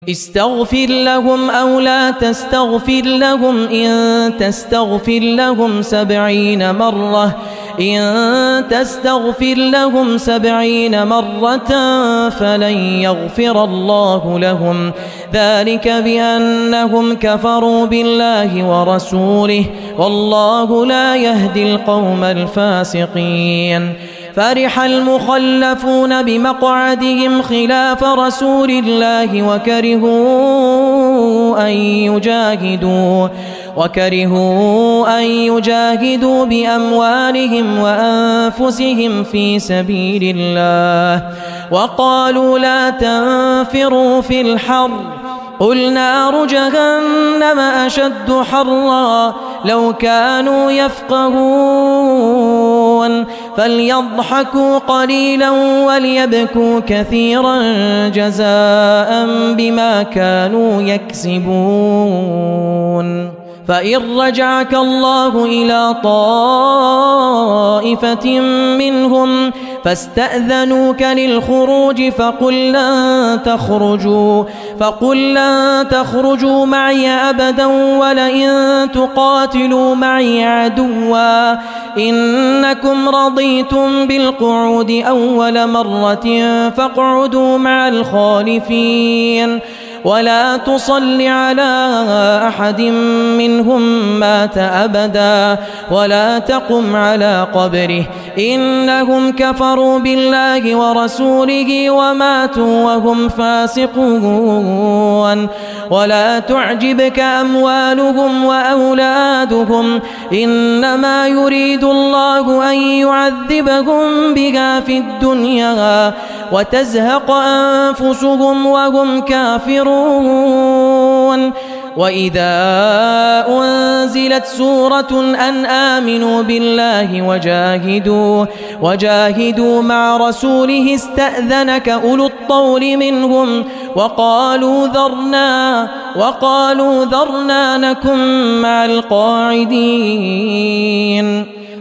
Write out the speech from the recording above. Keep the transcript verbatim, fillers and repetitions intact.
استغفر لهم أو لا تستغفر لهم إن تستغفر لهم سبعين مرة إن تستغفر لهم سبعين مرة فلن يغفر الله لهم ذلك بأنهم كفروا بالله ورسوله والله لا يهدي القوم الفاسقين. فرح المخلفون بمقعدهم خلاف رسول الله وكرهوا أن يجاهدوا وكرهوا أن يجاهدوا بأموالهم وأنفسهم في سبيل الله وقالوا لا تنفروا في الحر قل نار جهنم أشد حرا لو كانوا يفقهون فليضحكوا قليلا وليبكوا كثيرا جزاء بما كانوا يكسبون. فإن رجعك الله إلى طائفة منهم فاستأذنوك للخروج فقل لن تخرجوا فقل لن تخرجوا معي أبدا ولئن تقاتلوا معي عدوا إنكم رضيتم بالقعود أول مرة فاقعدوا مع الخالفين ولا تصل على أحد منهم مات أبدا ولا تقم على قبره إنهم كفروا بالله ورسوله وماتوا وهم فاسقون. ولا تعجبك أموالهم وأولادهم إنما يريد الله أن يعذبهم بها في الدنيا وتزهق أنفسهم وهم كافرون. وإذا أنزلت سورة أن آمنوا بالله وجاهدوا وجاهدوا مع رسوله استأذنك أولو الطول منهم وقالوا ذرنا وقالوا ذرنا نكن مع القاعدين.